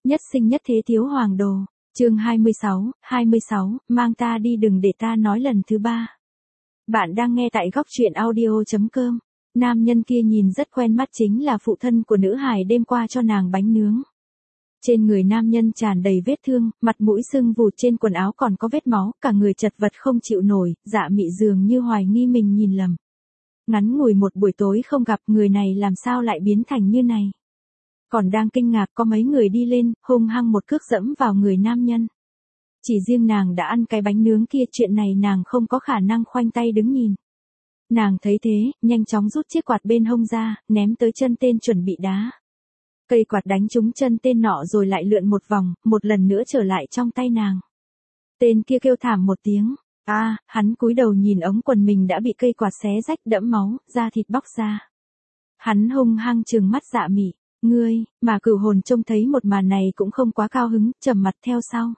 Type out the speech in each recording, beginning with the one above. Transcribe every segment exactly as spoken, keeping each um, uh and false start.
Nhất sinh nhất thế thiếu hoàng đồ. Chương hai mươi sáu, hai mươi sáu, mang ta đi đừng để ta nói lần thứ ba. Bạn đang nghe tại góc truyện audio chấm com. Nam nhân kia nhìn rất quen mắt, chính là phụ thân của nữ hài đêm qua cho nàng bánh nướng. Trên người nam nhân tràn đầy vết thương, mặt mũi sưng vù, trên quần áo còn có vết máu, cả người chật vật không chịu nổi. Dạ Mị dường như hoài nghi mình nhìn lầm. Ngắn ngủi một buổi tối không gặp, người này làm sao lại biến thành như này. Còn đang kinh ngạc, có mấy người đi lên, hung hăng một cước dẫm vào người nam nhân. Chỉ riêng nàng đã ăn cái bánh nướng kia, chuyện này nàng không có khả năng khoanh tay đứng nhìn. Nàng thấy thế, nhanh chóng rút chiếc quạt bên hông ra, ném tới chân tên chuẩn bị đá. Cây quạt đánh trúng chân tên nọ rồi lại lượn một vòng, một lần nữa trở lại trong tay nàng. Tên kia kêu thảm một tiếng. A, à, hắn cúi đầu nhìn ống quần mình đã bị cây quạt xé rách đẫm máu, da thịt bóc ra. Hắn hung hăng trừng mắt Dạ Mị. Ngươi, mà Cửu Hồn trông thấy một màn này cũng không quá cao hứng, trầm mặt theo sau.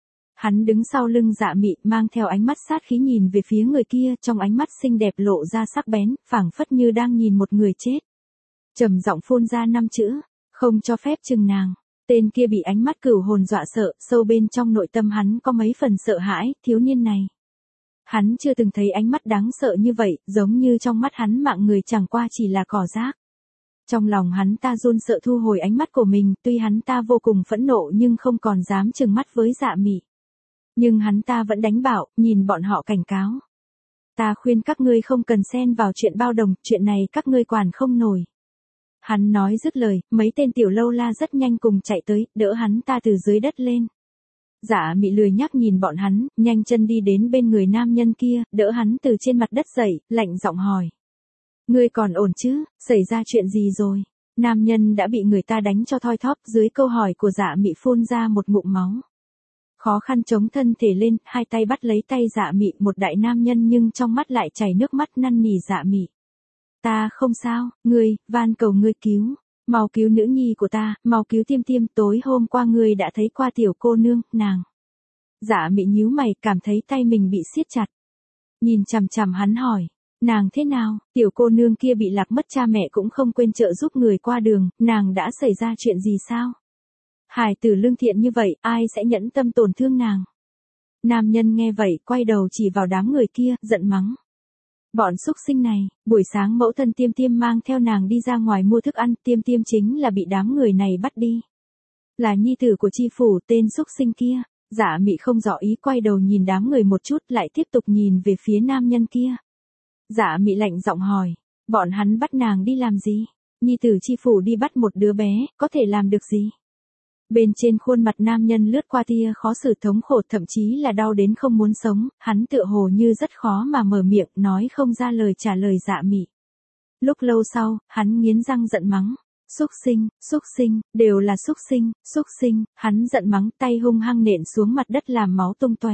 Hắn đứng sau lưng Dạ Mị, mang theo ánh mắt sát khí nhìn về phía người kia, trong ánh mắt xinh đẹp lộ ra sắc bén, phảng phất như đang nhìn một người chết. Trầm giọng phun ra năm chữ, không cho phép chừng nàng. Tên kia bị ánh mắt Cửu Hồn dọa sợ, sâu bên trong nội tâm hắn có mấy phần sợ hãi, thiếu niên này. Hắn chưa từng thấy ánh mắt đáng sợ như vậy, giống như trong mắt hắn mạng người chẳng qua chỉ là cỏ rác. Trong lòng hắn ta run sợ thu hồi ánh mắt của mình, tuy hắn ta vô cùng phẫn nộ nhưng không còn dám trừng mắt với Dạ Mị. Nhưng hắn ta vẫn đánh bảo, nhìn bọn họ cảnh cáo. Ta khuyên các ngươi không cần xen vào chuyện bao đồng, chuyện này các ngươi quản không nổi. Hắn nói dứt lời, mấy tên tiểu lâu la rất nhanh cùng chạy tới, đỡ hắn ta từ dưới đất lên. Dạ Mị lười nhác nhìn bọn hắn, nhanh chân đi đến bên người nam nhân kia, đỡ hắn từ trên mặt đất dậy, lạnh giọng hỏi. Ngươi còn ổn chứ, xảy ra chuyện gì rồi? Nam nhân đã bị người ta đánh cho thoi thóp, dưới câu hỏi của Dạ Mị phun ra một ngụm máu. Khó khăn chống thân thể lên, hai tay bắt lấy tay Dạ Mị, một đại nam nhân nhưng trong mắt lại chảy nước mắt năn nỉ Dạ Mị. Ta không sao, ngươi, van cầu ngươi cứu, mau cứu nữ nhi của ta, mau cứu Tiêm Tiêm, tối hôm qua ngươi đã thấy qua tiểu cô nương, nàng. Dạ Mị nhíu mày, cảm thấy tay mình bị siết chặt. Nhìn chằm chằm hắn hỏi. Nàng thế nào, tiểu cô nương kia bị lạc mất cha mẹ cũng không quên trợ giúp người qua đường, nàng đã xảy ra chuyện gì sao? Hài tử lương thiện như vậy, ai sẽ nhẫn tâm tổn thương nàng? Nam nhân nghe vậy, quay đầu chỉ vào đám người kia, giận mắng. Bọn xúc sinh này, buổi sáng mẫu thân Tiêm Tiêm mang theo nàng đi ra ngoài mua thức ăn, Tiêm Tiêm chính là bị đám người này bắt đi. Là nhi tử của chi phủ, tên xúc sinh kia. Dạ Mị không rõ ý, quay đầu nhìn đám người một chút, lại tiếp tục nhìn về phía nam nhân kia. Dạ Mị lạnh giọng hỏi, bọn hắn bắt nàng đi làm gì? Nhi tử chi phủ đi bắt một đứa bé, có thể làm được gì? Bên trên khuôn mặt nam nhân lướt qua tia khó xử, thống khổ, thậm chí là đau đến không muốn sống, hắn tựa hồ như rất khó mà mở miệng, nói không ra lời trả lời Dạ Mị. Lúc lâu sau, hắn nghiến răng giận mắng, xúc sinh, xúc sinh, đều là xúc sinh, xúc sinh, hắn giận mắng, tay hung hăng nện xuống mặt đất làm máu tung tóe.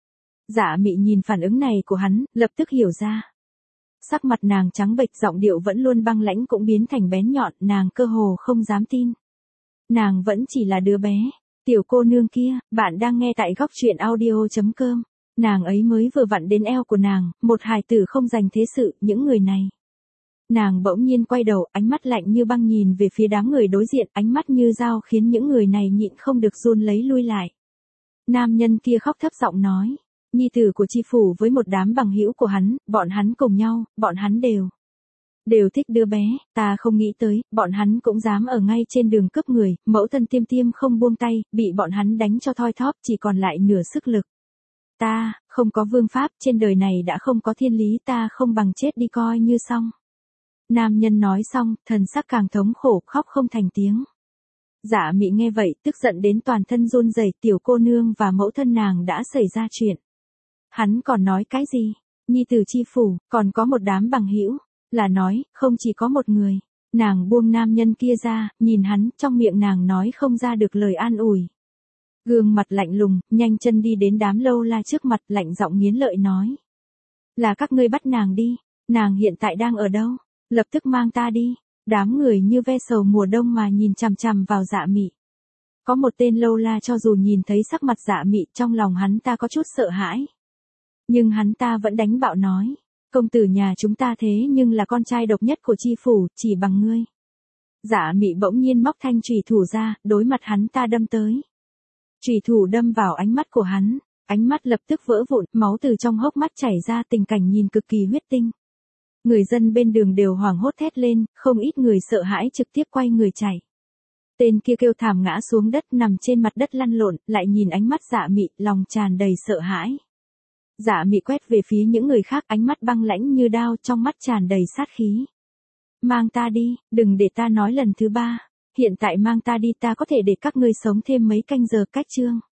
Dạ Mị nhìn phản ứng này của hắn, lập tức hiểu ra. Sắc mặt nàng trắng bệch, giọng điệu vẫn luôn băng lãnh cũng biến thành bén nhọn, nàng cơ hồ không dám tin. Nàng vẫn chỉ là đứa bé. Tiểu cô nương kia, bạn đang nghe tại góc truyện audio chấm com. Nàng ấy mới vừa vặn đến eo của nàng, một hài tử không dành thế sự, những người này. Nàng bỗng nhiên quay đầu, ánh mắt lạnh như băng nhìn về phía đám người đối diện, ánh mắt như dao khiến những người này nhịn không được run lấy lui lại. Nam nhân kia khóc thấp giọng nói. Nhi tử của chi phủ với một đám bằng hữu của hắn, bọn hắn cùng nhau, bọn hắn đều. Đều thích đứa bé, ta không nghĩ tới, bọn hắn cũng dám ở ngay trên đường cướp người, mẫu thân Tiêm Tiêm không buông tay, bị bọn hắn đánh cho thoi thóp, chỉ còn lại nửa sức lực. Ta, không có vương pháp, trên đời này đã không có thiên lý, ta không bằng chết đi coi như xong. Nam nhân nói xong, thần sắc càng thống khổ, khóc không thành tiếng. Dạ Mị nghe vậy, tức giận đến toàn thân run rẩy, tiểu cô nương và mẫu thân nàng đã xảy ra chuyện. Hắn còn nói cái gì? Nhi tử chi phủ, còn có một đám bằng hữu, là nói, không chỉ có một người. Nàng buông nam nhân kia ra, nhìn hắn, trong miệng nàng nói không ra được lời an ủi. Gương mặt lạnh lùng, nhanh chân đi đến đám lâu la trước mặt, lạnh giọng nghiến lợi nói. Là các ngươi bắt nàng đi, nàng hiện tại đang ở đâu? Lập tức mang ta đi. Đám người như ve sầu mùa đông mà nhìn chằm chằm vào Dạ Mị. Có một tên lâu la cho dù nhìn thấy sắc mặt Dạ Mị, trong lòng hắn ta có chút sợ hãi. Nhưng hắn ta vẫn đánh bạo nói, công tử nhà chúng ta thế nhưng là con trai độc nhất của chi phủ, chỉ bằng ngươi. Dạ Mị bỗng nhiên móc thanh chùy thủ ra, đối mặt hắn ta đâm tới. Chùy thủ đâm vào ánh mắt của hắn, ánh mắt lập tức vỡ vụn, máu từ trong hốc mắt chảy ra, tình cảnh nhìn cực kỳ huyết tinh. Người dân bên đường đều hoảng hốt thét lên, không ít người sợ hãi trực tiếp quay người chạy. Tên kia kêu thảm ngã xuống đất, nằm trên mặt đất lăn lộn, lại nhìn ánh mắt Dạ Mị, lòng tràn đầy sợ hãi. Dạ Mị quét về phía những người khác, ánh mắt băng lãnh như đao, trong mắt tràn đầy sát khí. Mang ta đi, đừng để ta nói lần thứ ba. Hiện tại mang ta đi, ta có thể để các ngươi sống thêm mấy canh giờ. Cách chương